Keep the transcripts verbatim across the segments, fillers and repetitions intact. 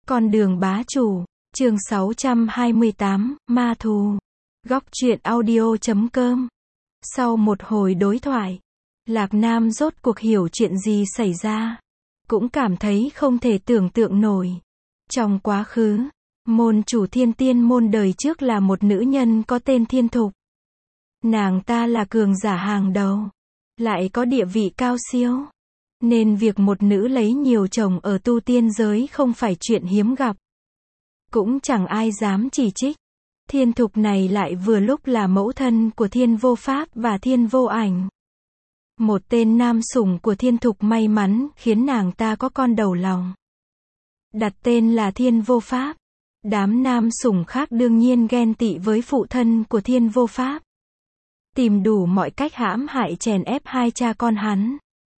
Con đường bá chủ, chương sáu trăm hai mươi tám, ma thù. Góc truyện audio chấm com. Sau một hồi đối thoại, Lạc Nam rốt cuộc hiểu chuyện gì xảy ra. Cũng cảm thấy không thể tưởng tượng nổi. Trong quá khứ, môn chủ Thiên Tiên môn đời trước là một nữ nhân có tên Thiên Thục. Nàng ta là cường giả hàng đầu, lại có địa vị cao siêu. Nên việc một nữ lấy nhiều chồng ở tu tiên giới không phải chuyện hiếm gặp. Cũng chẳng ai dám chỉ trích. Thiên Thục này lại vừa lúc là mẫu thân của Thiên Vô Pháp và Thiên Vô Ảnh. Một tên nam sủng của Thiên Thục may mắn khiến nàng ta có con đầu lòng. Đặt tên là Thiên Vô Pháp. Đám nam sủng khác đương nhiên ghen tị với phụ thân của Thiên Vô Pháp. Tìm đủ mọi cách hãm hại chèn ép hai cha con hắn.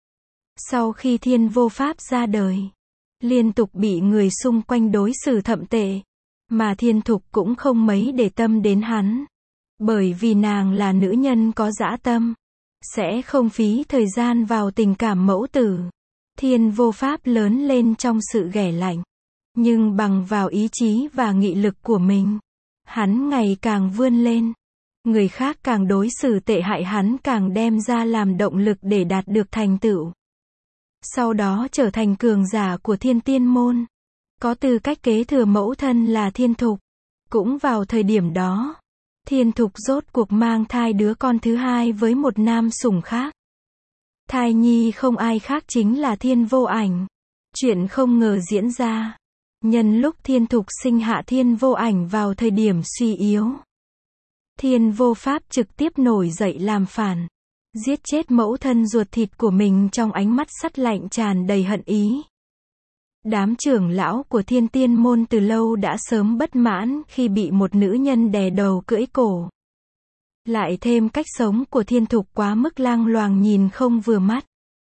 Sau khi Thiên Vô Pháp ra đời, liên tục bị người xung quanh đối xử thậm tệ, mà Thiên Thục cũng không mấy để tâm đến hắn. Bởi vì nàng là nữ nhân có dã tâm, sẽ không phí thời gian vào tình cảm mẫu tử. Thiên Vô Pháp lớn lên trong sự ghẻ lạnh, nhưng bằng vào ý chí và nghị lực của mình, hắn ngày càng vươn lên. Người khác càng đối xử tệ hại hắn càng đem ra làm động lực để đạt được thành tựu. Sau đó trở thành cường giả của Thiên Tiên môn. Có tư cách kế thừa mẫu thân là Thiên Thục. Cũng vào thời điểm đó, Thiên Thục rốt cuộc mang thai đứa con thứ hai với một nam sủng khác. Thai nhi không ai khác chính là Thiên Vô Ảnh. Chuyện không ngờ diễn ra. Nhân lúc Thiên Thục sinh hạ Thiên Vô Ảnh vào thời điểm suy yếu, Thiên Vô Pháp trực tiếp nổi dậy làm phản, giết chết mẫu thân ruột thịt của mình trong ánh mắt sắt lạnh tràn đầy hận ý. Đám trưởng lão của Thiên Tiên môn từ lâu đã sớm bất mãn khi bị một nữ nhân đè đầu cưỡi cổ. Lại thêm cách sống của Thiên Thục quá mức lang loàng nhìn không vừa mắt,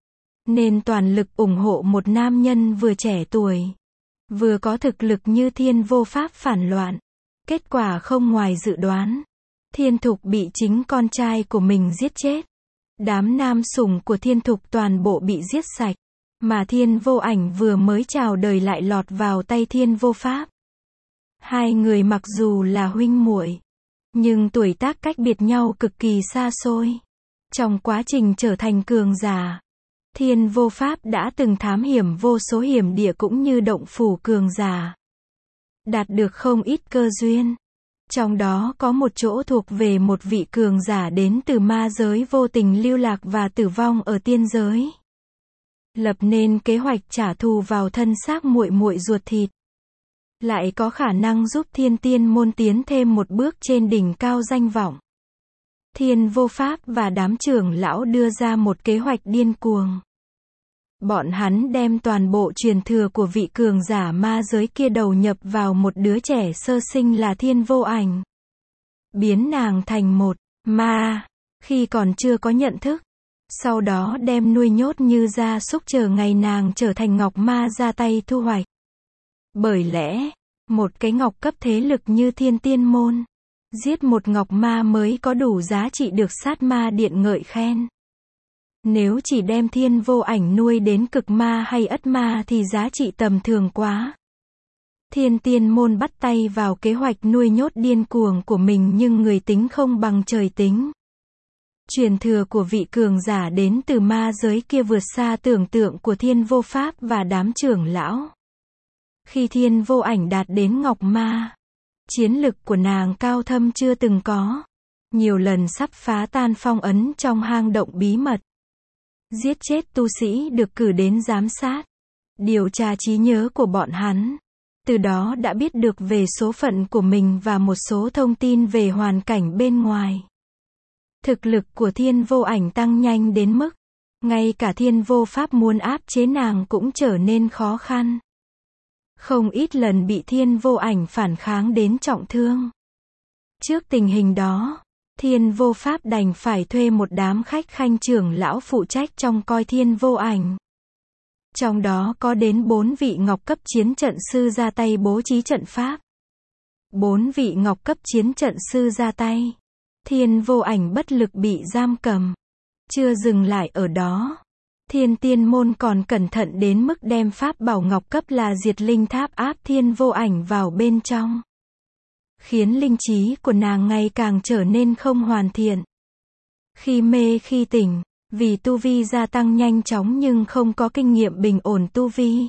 nên toàn lực ủng hộ một nam nhân vừa trẻ tuổi, vừa có thực lực như Thiên Vô Pháp phản loạn. Kết quả không ngoài dự đoán, Thiên Thục bị chính con trai của mình giết chết. Đám nam sủng của Thiên Thục toàn bộ bị giết sạch, mà Thiên Vô Ảnh vừa mới chào đời lại lọt vào tay Thiên Vô Pháp. Hai người mặc dù là huynh muội, nhưng tuổi tác cách biệt nhau cực kỳ xa xôi. Trong quá trình trở thành cường giả, Thiên Vô Pháp đã từng thám hiểm vô số hiểm địa cũng như động phủ cường giả, đạt được không ít cơ duyên. Trong đó có một chỗ thuộc về một vị cường giả đến từ ma giới vô tình lưu lạc và tử vong ở tiên giới. Lập nên kế hoạch trả thù vào thân xác muội muội ruột thịt. Lại có khả năng giúp Thiên Tiên môn tiến thêm một bước trên đỉnh cao danh vọng. Thiên Vô Pháp và đám trưởng lão đưa ra một kế hoạch điên cuồng. Bọn hắn đem toàn bộ truyền thừa của vị cường giả ma giới kia đầu nhập vào một đứa trẻ sơ sinh là Thiên Vô Ảnh. Biến nàng thành một ma khi còn chưa có nhận thức. Sau đó đem nuôi nhốt như gia súc chờ ngày nàng trở thành ngọc ma ra tay thu hoạch. Bởi lẽ, một cái ngọc cấp thế lực như Thiên Tiên môn, giết một ngọc ma mới có đủ giá trị được sát ma điện ngợi khen. Nếu chỉ đem Thiên Vô Ảnh nuôi đến cực ma hay ất ma thì giá trị tầm thường quá. Thiên Tiên môn bắt tay vào kế hoạch nuôi nhốt điên cuồng của mình nhưng người tính không bằng trời tính. Truyền thừa của vị cường giả đến từ ma giới kia vượt xa tưởng tượng của Thiên Vô Pháp và đám trưởng lão. Khi Thiên Vô Ảnh đạt đến ngọc ma, chiến lực của nàng cao thâm chưa từng có. Nhiều lần sắp phá tan phong ấn trong hang động bí mật. Giết chết tu sĩ được cử đến giám sát, điều tra trí nhớ của bọn hắn. Từ đó đã biết được về số phận của mình và một số thông tin về hoàn cảnh bên ngoài. Thực lực của Thiên Vô Ảnh tăng nhanh đến mức, ngay cả Thiên Vô Pháp muốn áp chế nàng cũng trở nên khó khăn. Không ít lần bị Thiên Vô Ảnh phản kháng đến trọng thương. Trước tình hình đó, Thiên Vô Pháp đành phải thuê một đám khách khanh trưởng lão phụ trách trông coi Thiên Vô Ảnh. Trong đó có đến bốn vị ngọc cấp chiến trận sư ra tay bố trí trận pháp. Bốn vị ngọc cấp chiến trận sư ra tay, Thiên Vô Ảnh bất lực bị giam cầm. Chưa dừng lại ở đó, Thiên Tiên Môn còn cẩn thận đến mức đem pháp bảo ngọc cấp là Diệt Linh Tháp áp Thiên Vô Ảnh vào bên trong, khiến linh trí của nàng ngày càng trở nên không hoàn thiện. Khi mê khi tỉnh, vì tu vi gia tăng nhanh chóng nhưng không có kinh nghiệm bình ổn tu vi.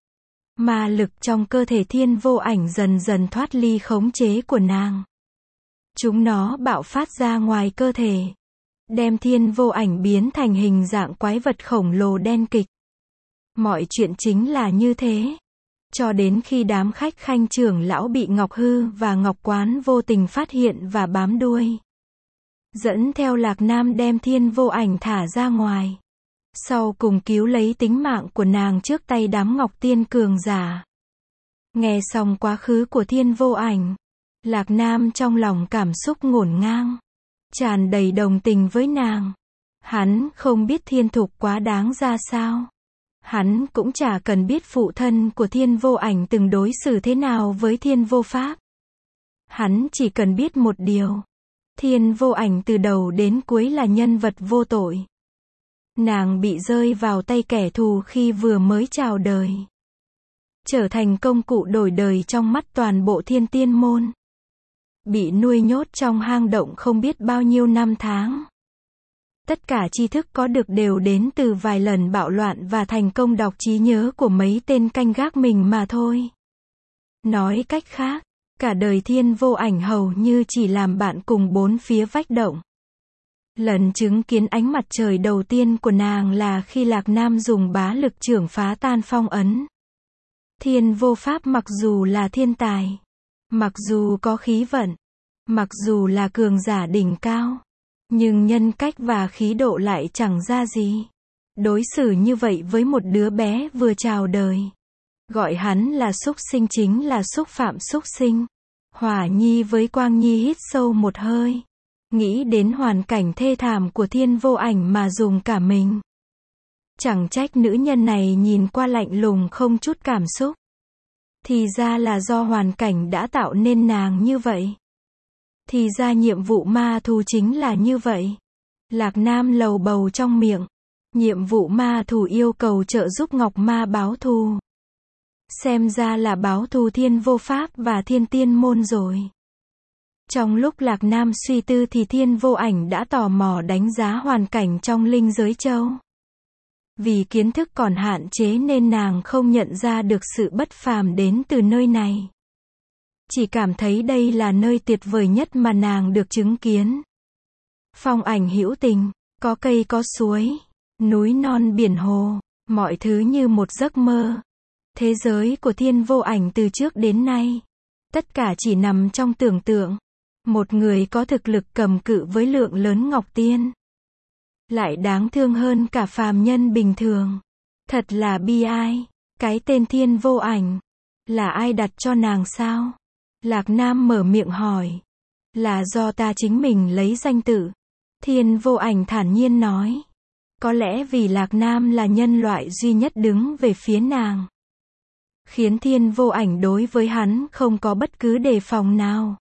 Ma lực trong cơ thể Thiên Vô Ảnh dần dần thoát ly khống chế của nàng. Chúng nó bạo phát ra ngoài cơ thể, đem Thiên Vô Ảnh biến thành hình dạng quái vật khổng lồ đen kịch. Mọi chuyện chính là như thế. Cho đến khi đám khách khanh trưởng lão bị Ngọc Hư và Ngọc Quán vô tình phát hiện và bám đuôi, dẫn theo Lạc Nam đem Thiên Vô Ảnh thả ra ngoài. Sau cùng cứu lấy tính mạng của nàng trước tay đám Ngọc Tiên cường giả. Nghe xong quá khứ của Thiên Vô Ảnh, Lạc Nam trong lòng cảm xúc ngổn ngang, tràn đầy đồng tình với nàng. Hắn không biết Thiên Thục quá đáng ra sao. Hắn cũng chả cần biết phụ thân của Thiên Vô Ảnh từng đối xử thế nào với Thiên Vô Pháp. Hắn chỉ cần biết một điều. Thiên Vô Ảnh từ đầu đến cuối là nhân vật vô tội. Nàng bị rơi vào tay kẻ thù khi vừa mới chào đời, trở thành công cụ đổi đời trong mắt toàn bộ Thiên Tiên Môn. Bị nuôi nhốt trong hang động không biết bao nhiêu năm tháng. Tất cả tri thức có được đều đến từ vài lần bạo loạn và thành công đọc trí nhớ của mấy tên canh gác mình mà thôi. Nói cách khác, cả đời Thiên Vô Ảnh hầu như chỉ làm bạn cùng bốn phía vách động. Lần chứng kiến ánh mặt trời đầu tiên của nàng là khi Lạc Nam dùng bá lực chưởng phá tan phong ấn. Thiên Vô Pháp mặc dù là thiên tài, mặc dù có khí vận, mặc dù là cường giả đỉnh cao, nhưng nhân cách và khí độ lại chẳng ra gì. Đối xử như vậy với một đứa bé vừa chào đời, gọi hắn là súc sinh chính là xúc phạm súc sinh. Hỏa Nhi với Quang Nhi hít sâu một hơi, nghĩ đến hoàn cảnh thê thảm của Thiên Vô Ảnh mà dùng cả mình. Chẳng trách nữ nhân này nhìn qua lạnh lùng không chút cảm xúc. Thì ra là do hoàn cảnh đã tạo nên nàng như vậy. Thì ra nhiệm vụ ma thù chính là như vậy. Lạc Nam lầu bầu trong miệng. Nhiệm vụ ma thù yêu cầu trợ giúp Ngọc Ma báo thù. Xem ra là báo thù Thiên Vô Pháp và Thiên Tiên Môn rồi. Trong lúc Lạc Nam suy tư thì Thiên Vô Ảnh đã tò mò đánh giá hoàn cảnh trong linh giới châu. Vì kiến thức còn hạn chế nên nàng không nhận ra được sự bất phàm đến từ nơi này. Chỉ cảm thấy đây là nơi tuyệt vời nhất mà nàng được chứng kiến. Phong ảnh hữu tình, có cây có suối, núi non biển hồ, mọi thứ như một giấc mơ. Thế giới của Thiên Vô Ảnh từ trước đến nay, tất cả chỉ nằm trong tưởng tượng. Một người có thực lực cầm cự với lượng lớn ngọc tiên, lại đáng thương hơn cả phàm nhân bình thường. Thật là bi ai. Cái tên Thiên Vô Ảnh, là ai đặt cho nàng sao? Lạc Nam mở miệng hỏi. Là do ta chính mình lấy danh tự. Thiên Vô Ảnh thản nhiên nói. Có lẽ vì Lạc Nam là nhân loại duy nhất đứng về phía nàng, khiến Thiên Vô Ảnh đối với hắn không có bất cứ đề phòng nào.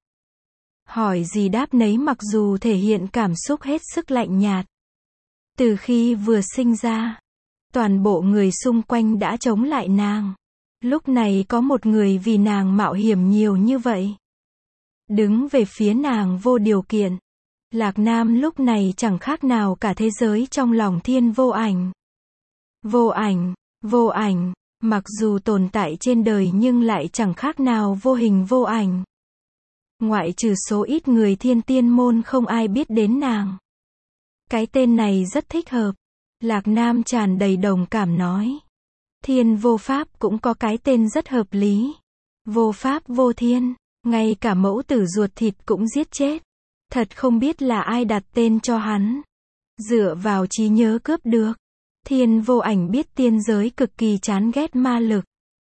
Hỏi gì đáp nấy mặc dù thể hiện cảm xúc hết sức lạnh nhạt. Từ khi vừa sinh ra, toàn bộ người xung quanh đã chống lại nàng. Lúc này có một người vì nàng mạo hiểm nhiều như vậy, đứng về phía nàng vô điều kiện. Lạc Nam lúc này chẳng khác nào cả thế giới trong lòng Thiên Vô Ảnh. Vô Ảnh, Vô Ảnh, mặc dù tồn tại trên đời nhưng lại chẳng khác nào vô hình vô ảnh. Ngoại trừ số ít người Thiên Tiên Môn không ai biết đến nàng. Cái tên này rất thích hợp. Lạc Nam tràn đầy đồng cảm nói. Thiên Vô Pháp cũng có cái tên rất hợp lý. Vô Pháp vô thiên, ngay cả mẫu tử ruột thịt cũng giết chết. Thật không biết là ai đặt tên cho hắn. Dựa vào trí nhớ cướp được, Thiên Vô Ảnh biết tiên giới cực kỳ chán ghét ma lực.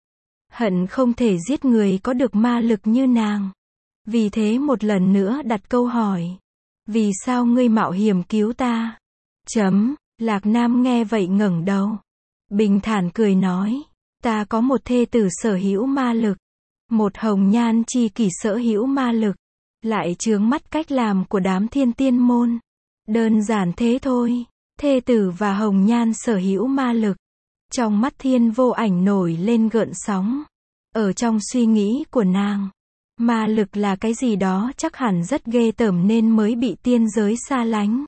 Hận không thể giết người có được ma lực như nàng. Vì thế một lần nữa đặt câu hỏi. Vì sao ngươi mạo hiểm cứu ta? Chấm, Lạc Nam nghe vậy ngẩng đầu. Bình thản cười nói. Ta có một thê tử sở hữu ma lực. Một hồng nhan chi kỷ sở hữu ma lực. Lại chướng mắt cách làm của đám Thiên Tiên Môn. Đơn giản thế thôi. thê tử và hồng nhan sở hữu ma lực. Trong mắt Thiên Vô Ảnh nổi lên gợn sóng. Ở trong suy nghĩ của nàng, ma lực là cái gì đó chắc hẳn rất ghê tởm nên mới bị tiên giới xa lánh.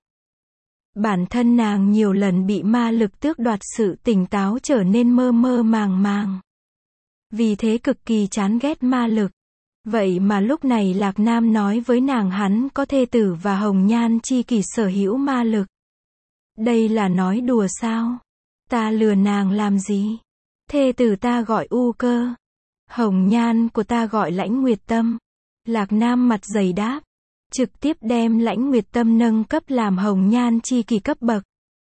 Bản thân nàng nhiều lần bị ma lực tước đoạt sự tỉnh táo trở nên mơ mơ màng màng. Vì thế cực kỳ chán ghét ma lực. Vậy mà lúc này Lạc Nam nói với nàng hắn có thê tử và hồng nhan chi kỷ sở hữu ma lực. Đây là nói đùa sao? Ta lừa nàng làm gì? Thê tử ta gọi U Cơ. Hồng nhan của ta gọi Lãnh Nguyệt Tâm. Lạc Nam mặt dày đáp. Trực tiếp đem Lãnh Nguyệt Tâm nâng cấp làm hồng nhan chi kỷ cấp bậc.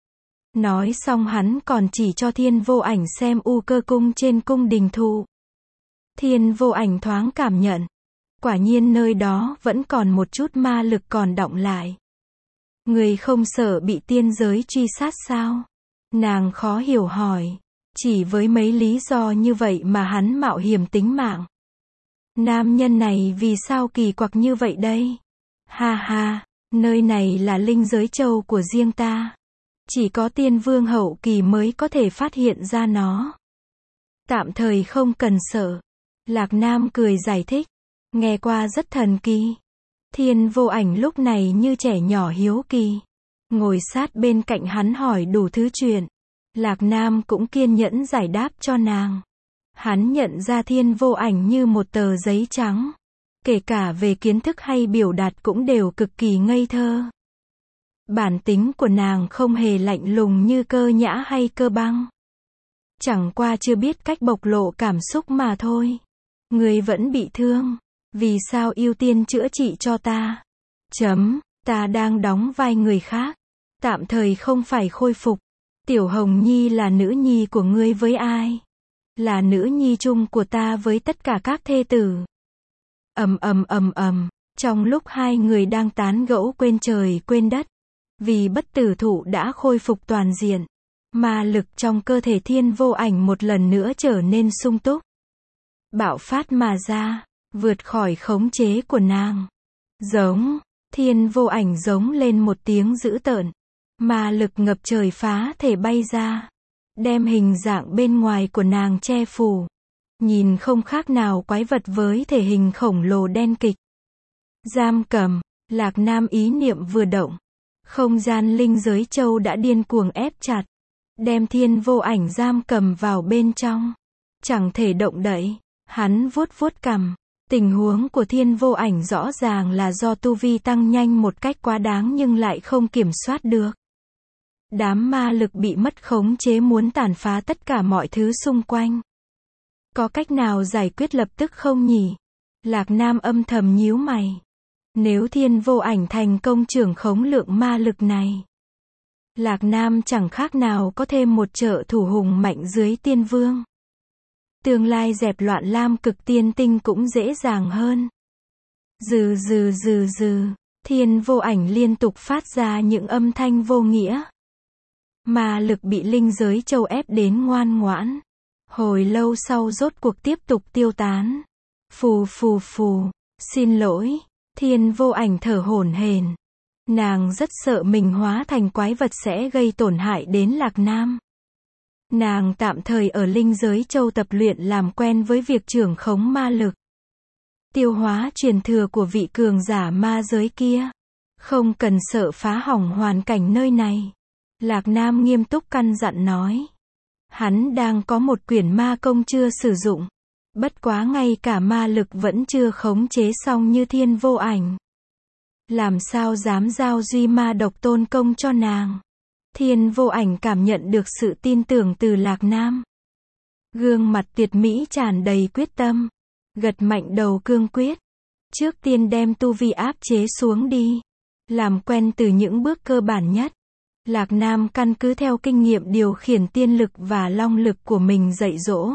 Nói xong hắn còn chỉ cho Thiên Vô Ảnh xem U Cơ cung trên cung đình thụ. Thiên Vô Ảnh thoáng cảm nhận. Quả nhiên nơi đó vẫn còn một chút ma lực còn đọng lại. Người không sợ bị tiên giới truy sát sao? Nàng khó hiểu hỏi. Chỉ với mấy lý do như vậy mà hắn mạo hiểm tính mạng. Nam nhân này vì sao kỳ quặc như vậy đây? Ha ha, nơi này là linh giới châu của riêng ta. Chỉ có tiên vương hậu kỳ mới có thể phát hiện ra nó. Tạm thời không cần sợ. Lạc Nam cười giải thích. Nghe qua rất thần kỳ. Thiên Vô Ảnh lúc này như trẻ nhỏ hiếu kỳ. Ngồi sát bên cạnh hắn hỏi đủ thứ chuyện. Lạc Nam cũng kiên nhẫn giải đáp cho nàng. Hắn nhận ra Thiên Vô Ảnh như một tờ giấy trắng. Kể cả về kiến thức hay biểu đạt cũng đều cực kỳ ngây thơ. Bản tính của nàng không hề lạnh lùng như Cơ Nhã hay Cơ Băng. Chẳng qua chưa biết cách bộc lộ cảm xúc mà thôi. Người vẫn bị thương. Vì sao ưu tiên chữa trị cho ta? Chấm, ta đang đóng vai người khác. Tạm thời không phải khôi phục. Tiểu Hồng Nhi là nữ nhi của ngươi với ai? Là nữ nhi chung của ta với tất cả các thê tử. Ầm ầm ầm ầm, trong lúc hai người đang tán gẫu quên trời quên đất. Vì bất tử thụ đã khôi phục toàn diện. Ma lực trong cơ thể Thiên Vô Ảnh một lần nữa trở nên sung túc. Bạo phát mà ra. Vượt khỏi khống chế của nàng. Giống, Thiên Vô Ảnh giống lên một tiếng dữ tợn. Ma lực ngập trời phá thể bay ra. Đem hình dạng bên ngoài của nàng che phủ. Nhìn không khác nào quái vật với thể hình khổng lồ đen kịch. Giam cầm, Lạc Nam ý niệm vừa động. Không gian linh giới châu đã điên cuồng ép chặt. Đem Thiên Vô Ảnh giam cầm vào bên trong. Chẳng thể động đậy. Hắn vuốt vuốt cằm. Tình huống của Thiên Vô Ảnh rõ ràng là do tu vi tăng nhanh một cách quá đáng nhưng lại không kiểm soát được. Đám ma lực bị mất khống chế muốn tàn phá tất cả mọi thứ xung quanh. Có cách nào giải quyết lập tức không nhỉ? Lạc Nam âm thầm nhíu mày. Nếu Thiên Vô Ảnh thành công trưởng khống lượng ma lực này, Lạc Nam chẳng khác nào có thêm một trợ thủ hùng mạnh dưới tiên vương. Tương lai dẹp loạn lam cực tiên tinh cũng dễ dàng hơn. Dừ dừ dừ dừ, Thiên Vô Ảnh liên tục phát ra những âm thanh vô nghĩa. Ma lực bị linh giới châu ép đến ngoan ngoãn. Hồi lâu sau rốt cuộc tiếp tục tiêu tán. Phù phù phù, xin lỗi, Thiên Vô Ảnh thở hổn hển. Nàng rất sợ mình hóa thành quái vật sẽ gây tổn hại đến Lạc Nam. Nàng tạm thời ở linh giới châu tập luyện làm quen với việc trưởng khống ma lực. Tiêu hóa truyền thừa của vị cường giả ma giới kia. Không cần sợ phá hỏng hoàn cảnh nơi này. Lạc Nam nghiêm túc căn dặn nói. Hắn đang có một quyển ma công chưa sử dụng. Bất quá ngay cả ma lực vẫn chưa khống chế xong như Thiên Vô Ảnh. Làm sao dám giao duy ma độc tôn công cho nàng. Thiên Vô Ảnh cảm nhận được sự tin tưởng từ Lạc Nam. Gương mặt tuyệt mỹ tràn đầy quyết tâm. Gật mạnh đầu cương quyết. Trước tiên đem tu vi áp chế xuống đi. Làm quen từ những bước cơ bản nhất. Lạc Nam căn cứ theo kinh nghiệm điều khiển tiên lực và long lực của mình dạy dỗ.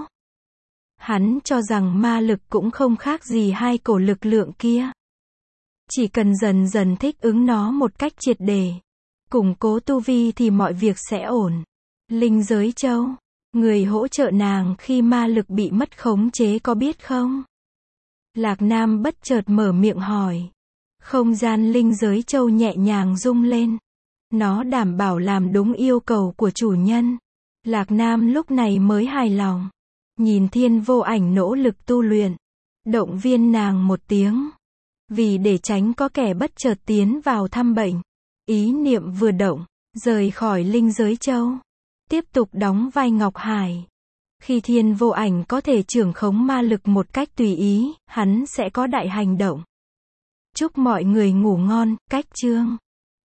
Hắn cho rằng ma lực cũng không khác gì hai cổ lực lượng kia. Chỉ cần dần dần thích ứng nó một cách triệt để. Củng cố tu vi thì mọi việc sẽ ổn. Linh giới châu. Người hỗ trợ nàng khi ma lực bị mất khống chế có biết không? Lạc Nam bất chợt mở miệng hỏi. Không gian linh giới châu nhẹ nhàng rung lên. Nó đảm bảo làm đúng yêu cầu của chủ nhân. Lạc Nam lúc này mới hài lòng. Nhìn Thiên Vô Ảnh nỗ lực tu luyện. Động viên nàng một tiếng. Vì để tránh có kẻ bất chợt tiến vào thăm bệnh. Ý niệm vừa động, rời khỏi linh giới châu. Tiếp tục đóng vai Ngọc Hải. Khi Thiên Vô Ảnh có thể trưởng khống ma lực một cách tùy ý, hắn sẽ có đại hành động. Chúc mọi người ngủ ngon, cách chương.